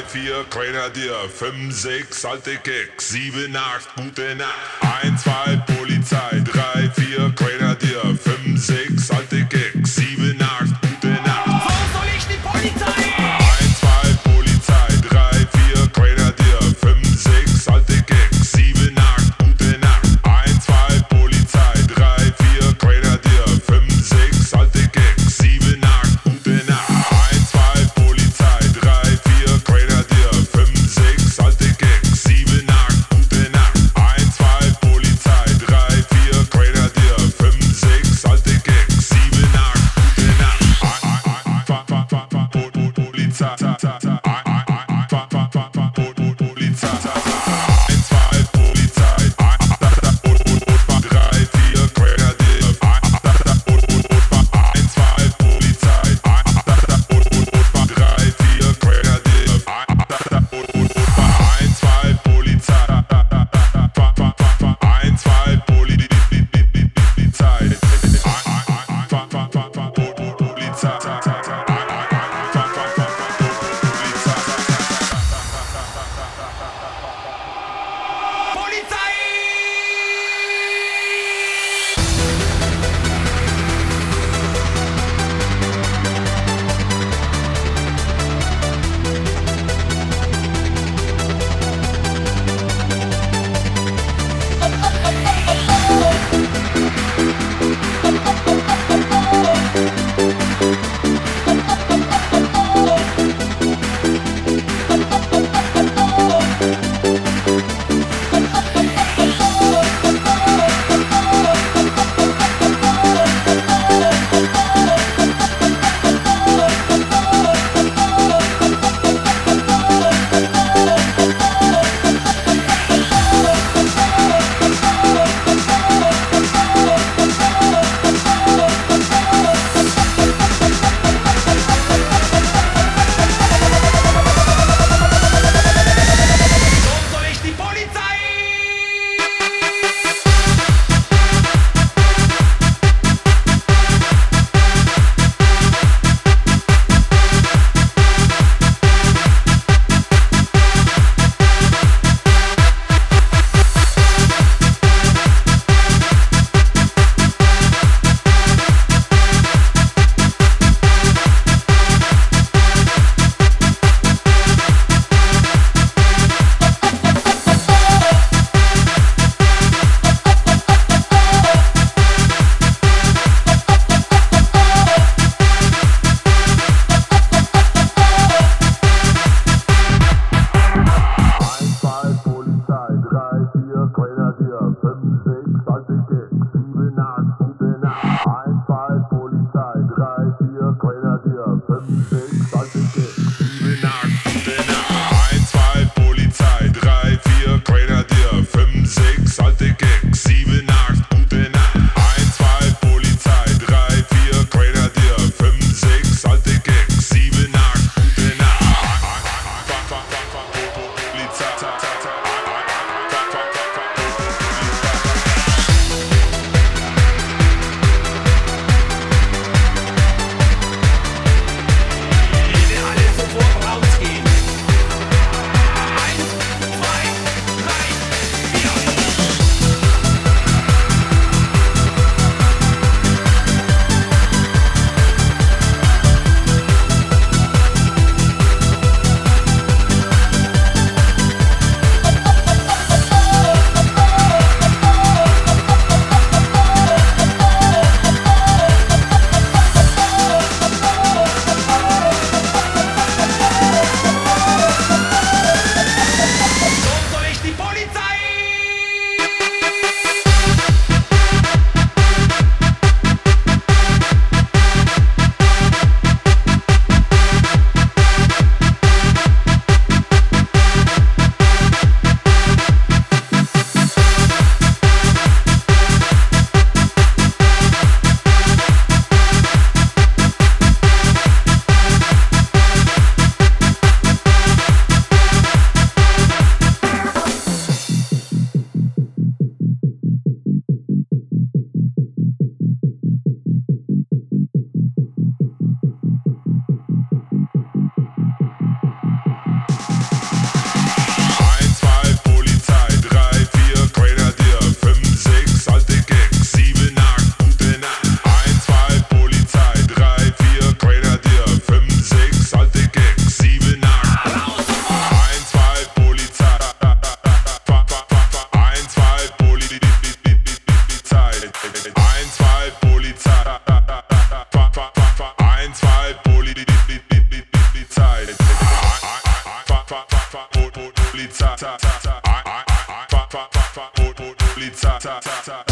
4, Grenadier, 5, 6, alte Keks, 7, 8, gute Nacht. 1, 2, Polizei, 3, 4, Grenadier, 5, 6, alte Keks, 7, 8, gute Nacht. Warum soll ich die Polizei? 1, 2, Polizei, 3, 4, Grenadier, 5, 6, alte Keks, 7, 8, gute Nacht. 1, 2, Polizei, 3, 4, Grenadier, 5, 6, alte Keks, 7, 8, gute Nacht. 1, 2, Polizei, 3, 4, Grenadier, 5, 6, alte Keks, 7, 8, gute Nacht. 1, 2, Polizei, 3, 4, Grenadier, 5, 6, alte Keks, 7, 8, gute Nacht. Polizei. Polizei.